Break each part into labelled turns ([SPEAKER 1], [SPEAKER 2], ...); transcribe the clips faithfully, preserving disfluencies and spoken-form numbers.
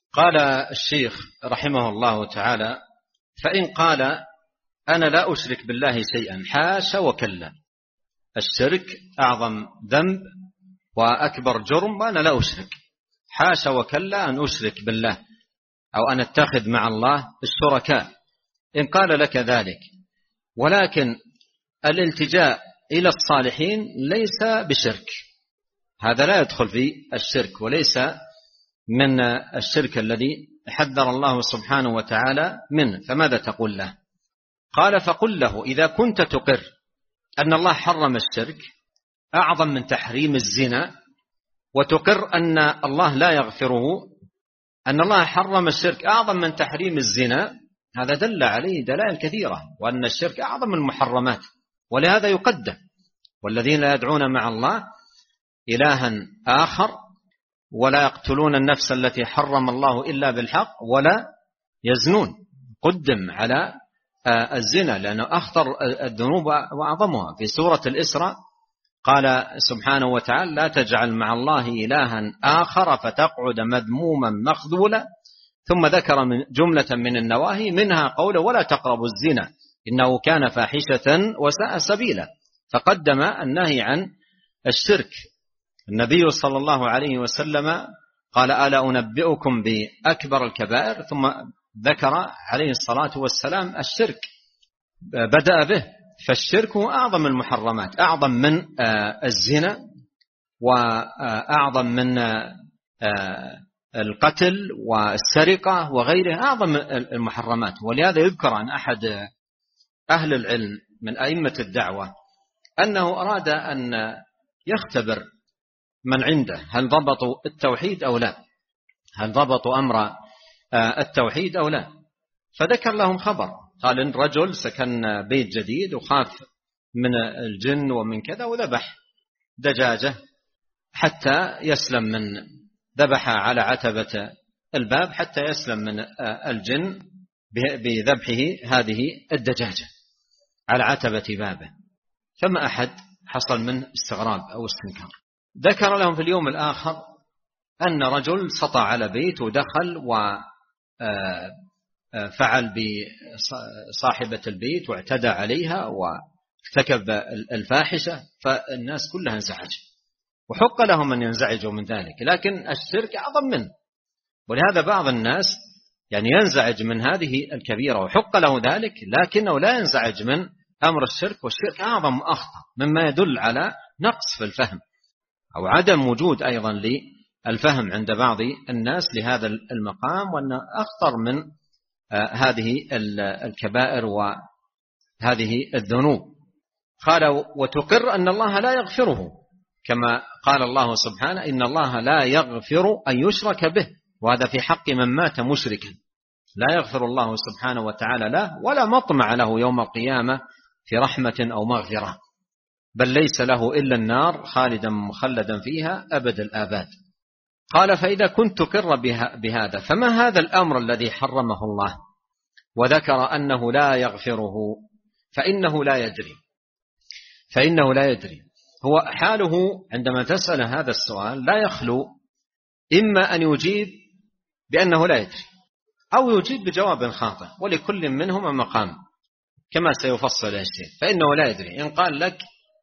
[SPEAKER 1] قال الشيخ رحمه الله تعالى: فإن قال أنا لا أشرك بالله شيئا، حاشا وكلا، الشرك أعظم ذنب وأكبر جرم وأنا لا أشرك، حاشا وكلا أن أشرك بالله أو أن أتخذ مع الله الشركاء. إن قال لك ذلك، ولكن الالتجاء إلى الصالحين ليس بشرك، هذا لا يدخل في الشرك وليس من الشرك الذي حذر الله سبحانه وتعالى منه، فماذا تقول له؟ قال: فقل له إذا كنت تقر أن الله حرم الشرك أعظم من تحريم الزنا، وتقر أن الله لا يغفره، أن الله حرم الشرك أعظم من تحريم الزنا، هذا دل عليه دلائل كثيرة، وأن الشرك أعظم من المحرمات، ولهذا يقدم. والذين لا يدعون مع الله إلها آخر ولا يقتلون النفس التي حرم الله إلا بالحق ولا يزنون، قدم على الزنا لأنه أخطر الذنوب وأعظمها. في سورة الإسراء قال سبحانه وتعالى: لا تجعل مع الله إلها آخر فتقعد مذموما مخذولا، ثم ذكر من جملة من النواهي منها قوله: ولا تقربوا الزنا إنه كان فاحشة وساء سبيلا، فقدم النهي عن الشرك. النبي صلى الله عليه وسلم قال: ألا أنبئكم بأكبر الكبائر، ثم ذكر عليه الصلاة والسلام الشرك، بدأ به. فالشرك هو أعظم المحرمات، أعظم من الزنا وأعظم من القتل والسرقة وغيرها، أعظم المحرمات. ولهذا يذكر عن أحد أهل العلم من أئمة الدعوة أنه أراد أن يختبر من عنده هل ضبطوا التوحيد أو لا، هل ضبطوا أمر التوحيد أو لا، فذكر لهم خبر، قال إن رجل سكن بيت جديد وخاف من الجن ومن كذا وذبح دجاجة حتى يسلم من، ذبح على عتبة الباب حتى يسلم من الجن بذبحه هذه الدجاجة على عتبة بابه، فما أحد حصل منه استغراب أو استنكار. ذكر لهم في اليوم الآخر أن رجل سطع على بيت ودخل وفعل بصاحبة البيت واعتدى عليها وارتكب الفاحشة، فالناس كلها انزعج، وحق لهم أن ينزعجوا من ذلك، لكن الشرك أعظم منه. ولهذا بعض الناس يعني ينزعج من هذه الكبيرة وحق له ذلك، لكنه لا ينزعج من أمر الشرك، والشرك أعظم وأخطر، مما يدل على نقص في الفهم أو عدم وجود أيضا للفهم عند بعض الناس لهذا المقام، وأن أخطر من هذه الكبائر وهذه الذنوب. قال: وتقر أن الله لا يغفره، كما قال الله سبحانه: إن الله لا يغفر أن يشرك به، وهذا في حق من مات مشركا، لا يغفر الله سبحانه وتعالى له ولا مطمع له يوم القيامة في رحمة أو مغفرة، بل ليس له إلا النار خالدا مخلدا فيها أبد الآباد. قال: فإذا كنت تقر بهذا فما هذا الأمر الذي حرمه الله وذكر أنه لا يغفره؟ فإنه لا يدري فإنه لا يدري هو حاله عندما تسأل هذا السؤال لا يخلو إما أن يجيب بأنه لا يدري أو يجيب بجواب خاطئ، ولكل منهما مقام كما سيفصل الشيخ. فإنه لا يدري إن قال لك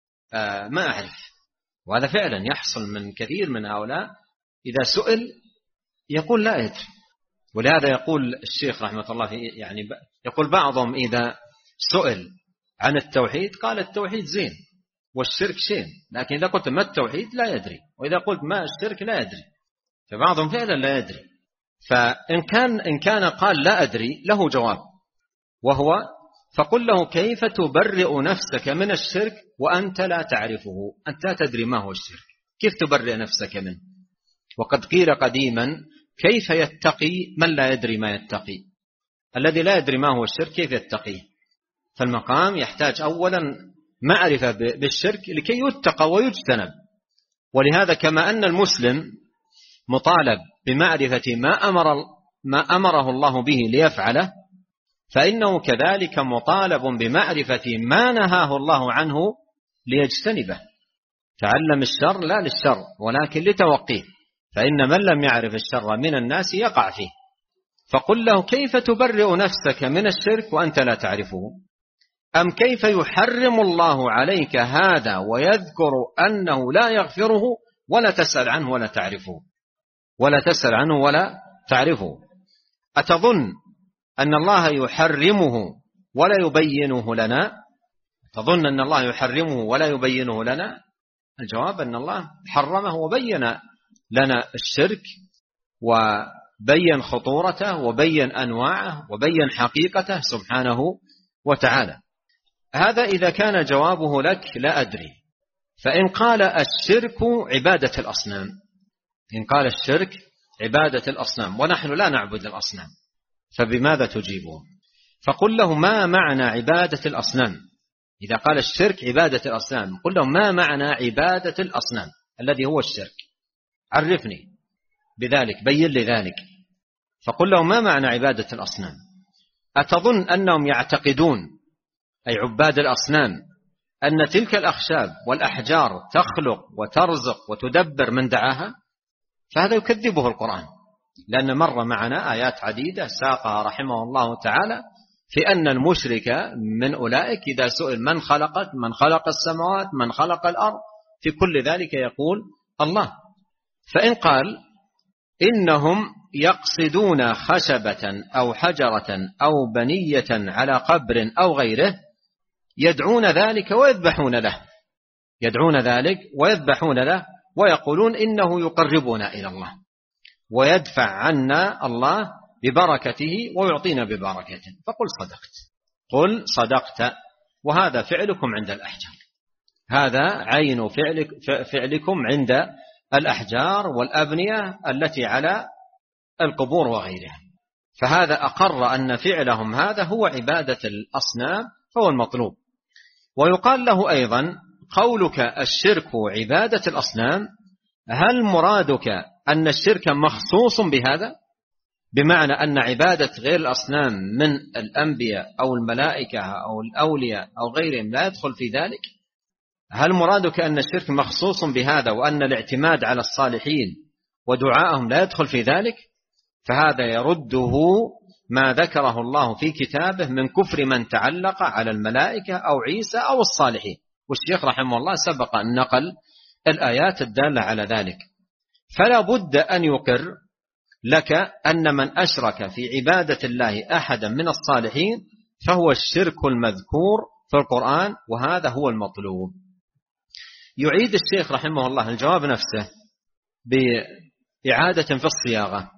[SPEAKER 1] آه ما أعرف، وهذا فعلا يحصل من كثير من هؤلاء، إذا سئل يقول لا يدري. ولهذا يقول الشيخ رحمة الله يعني يقول بعضهم إذا سئل عن التوحيد قال التوحيد زين والشرك شين، لكن إذا قلت ما التوحيد لا يدري، وإذا قلت ما الشرك لا يدري، فبعضهم فعلا لا يدري. فإن كان إن كان قال لا أدري له جواب، وهو: فقل له كيف تبرئ نفسك من الشرك وأنت لا تعرفه، أنت لا تدري ما هو الشرك، كيف تبرئ نفسك منه؟ وقد قيل قديما: كيف يتقي من لا يدري ما يتقي؟ الذي لا يدري ما هو الشرك كيف يتقيه؟ فالمقام يحتاج أولا معرفة بالشرك لكي يتقى ويجتنب. ولهذا كما أن المسلم مطالب بمعرفة ما أمر ما أمره الله به ليفعله، فإنه كذلك مطالب بمعرفة ما نهاه الله عنه ليجتنبه. تعلم الشر لا للشر ولكن لتوقيه، فإن من لم يعرف الشر من الناس يقع فيه. فقل له كيف تبرئ نفسك من الشرك وأنت لا تعرفه؟ أم كيف يحرم الله عليك هذا ويذكر أنه لا يغفره ولا تسأل عنه ولا تعرفه ولا تسأل عنه ولا تعرفه؟ أتظن أن الله يحرمه ولا يبينه لنا؟ تظن أن الله يحرمه ولا يبينه لنا؟ الجواب أن الله حرمه وبين لنا الشرك وبين خطورته وبين أنواعه وبين حقيقته سبحانه وتعالى. هذا إذا كان جوابه لك لا أدري. فإن قال الشرك عبادة الأصنام، إن قال الشرك عبادة الأصنام ونحن لا نعبد الأصنام، فبماذا تجيبه؟ فقل له ما معنى عبادة الأصنام؟ إذا قال الشرك عبادة الأصنام قل له ما معنى عبادة الأصنام الذي هو الشرك؟ عرفني بذلك، بين لي ذلك. فقل له ما معنى عبادة الأصنام؟ أتظن أنهم يعتقدون أي عباد الأصنام أن تلك الأخشاب والأحجار تخلق وترزق وتدبر من دعاها؟ فهذا يكذبه القرآن، لأن مر معنا آيات عديدة ساقها رحمه الله تعالى في أن المشرك من أولئك إذا سئل من خلقت من خلق السماوات من خلق الأرض في كل ذلك يقول الله. فإن قال إنهم يقصدون خشبة أو حجرة أو بنية على قبر أو غيره يدعون ذلك ويذبحون له، يدعون ذلك ويذبحون له ويقولون إنه يقربنا إلى الله ويدفع عنا الله ببركته ويعطينا ببركته. فقل صدقت، قل صدقت، وهذا فعلكم عند الأحجار، هذا عين فعلك فعلكم عند الأحجار والأبنية التي على القبور وغيرها. فهذا أقر أن فعلهم هذا هو عبادة الأصنام فهو المطلوب. ويقال له أيضا قولك الشرك عبادة الأصنام، هل مرادك أن الشرك مخصوص بهذا؟ بمعنى أن عبادة غير الأصنام من الأنبياء أو الملائكة أو الأولياء أو غيرهم لا يدخل في ذلك؟ هل مرادك أن الشرك مخصوص بهذا وأن الاعتماد على الصالحين ودعائهم لا يدخل في ذلك؟ فهذا يرده ما ذكره الله في كتابه من كفر من تعلق على الملائكة أو عيسى أو الصالحين، والشيخ رحمه الله سبق أن نقل الآيات الدالة على ذلك. فلا بد أن يقر لك أن من أشرك في عبادة الله أحدا من الصالحين فهو الشرك المذكور في القرآن، وهذا هو المطلوب. يعيد الشيخ رحمه الله الجواب نفسه بإعادة في الصياغة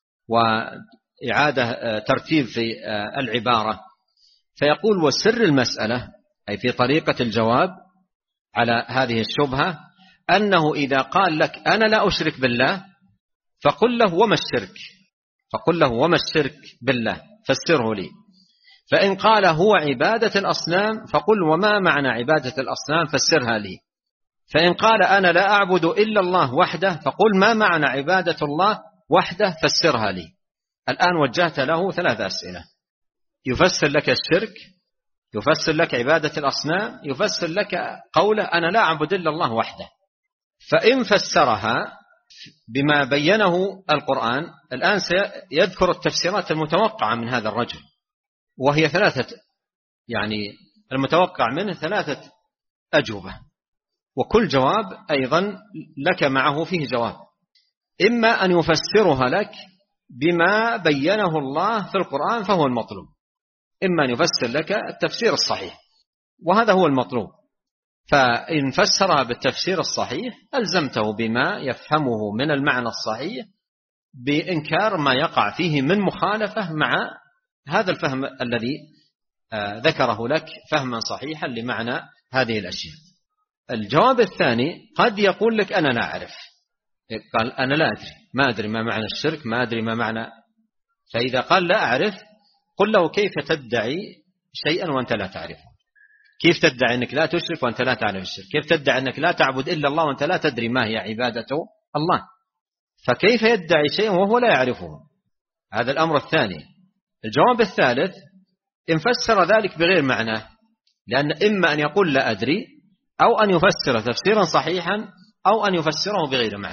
[SPEAKER 1] وإعادة ترتيب في العبارة، فيقول وسر المسألة أي في طريقة الجواب على هذه الشبهة أنه إذا قال لك أنا لا أشرك بالله فقل له وما الشرك، فقل له وما الشرك بالله فسره لي. فإن قال هو عبادة الأصنام فقل وما معنى عبادة الأصنام فسرها لي. فإن قال أنا لا أعبد إلا الله وحده فقل ما معنى عبادة الله وحده فسرها لي. الآن وجهت له ثلاث أسئلة، يفسر لك الشرك، يفسر لك عبادة الأصنام، يفسر لك قوله أنا لا أعبد إلا الله وحده. فإن فسرها بما بينه القرآن الآن سيذكر التفسيرات المتوقعة من هذا الرجل، وهي ثلاثة، يعني المتوقع منه ثلاثة أجوبة، وكل جواب أيضا لك معه فيه جواب. إما أن يفسرها لك بما بينه الله في القرآن فهو المطلوب، إما أن يفسر لك التفسير الصحيح وهذا هو المطلوب. فإن فسرها بالتفسير الصحيح ألزمته بما يفهمه من المعنى الصحيح بإنكار ما يقع فيه من مخالفة مع هذا الفهم الذي ذكره لك فهما صحيحا لمعنى هذه الأشياء. الجواب الثاني قد يقول لك أنا لا أعرف، قال أنا لا أدري، ما أدري ما معنى الشرك، ما أدري ما معنى. فإذا قال لا أعرف قل له كيف تدعي شيئا وأنت لا تعرفه؟ كيف تدعي أنك لا تشرك وأنت لا تعرف الشرك؟ كيف تدعي أنك لا تعبد إلا الله وأنت لا تدري ما هي عبادة الله؟ فكيف يدعي شيئا وهو لا يعرفه؟ هذا الأمر الثاني. الجواب الثالث إن فسر ذلك بغير معناه، لأن إما أن يقول لا أدري أو أن يفسر تفسيرا صحيحا أو أن يفسره بغير معناه.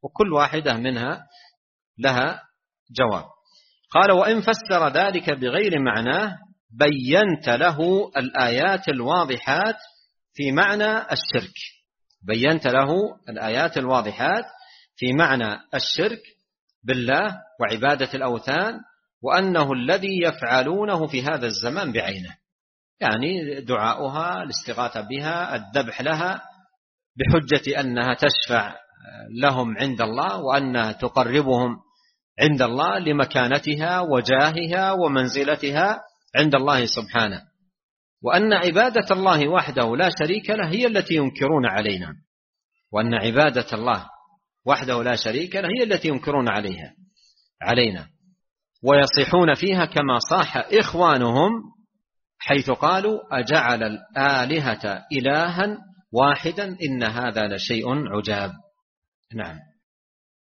[SPEAKER 1] وكل واحدة منها لها جواب. قال وإن فسر ذلك بغير معناه بينت له الآيات الواضحات في معنى الشرك بينت له الآيات الواضحات في معنى الشرك بالله وعبادة الأوثان وأنه الذي يفعلونه في هذا الزمان بعينه، يعني دعاؤها، الاستغاثة بها، الذبح لها بحجة أنها تشفع لهم عند الله وأنها تقربهم عند الله لمكانتها وجاهها ومنزلتها عند الله سبحانه، وأن عبادة الله وحده لا شريك له هي التي ينكرون علينا وأن عبادة الله وحده لا شريك له هي التي ينكرون عليها علينا ويصيحون فيها كما صاح إخوانهم حيث قالوا أجعل الآلهة إلها واحدا إن هذا لشيء عجاب. نعم.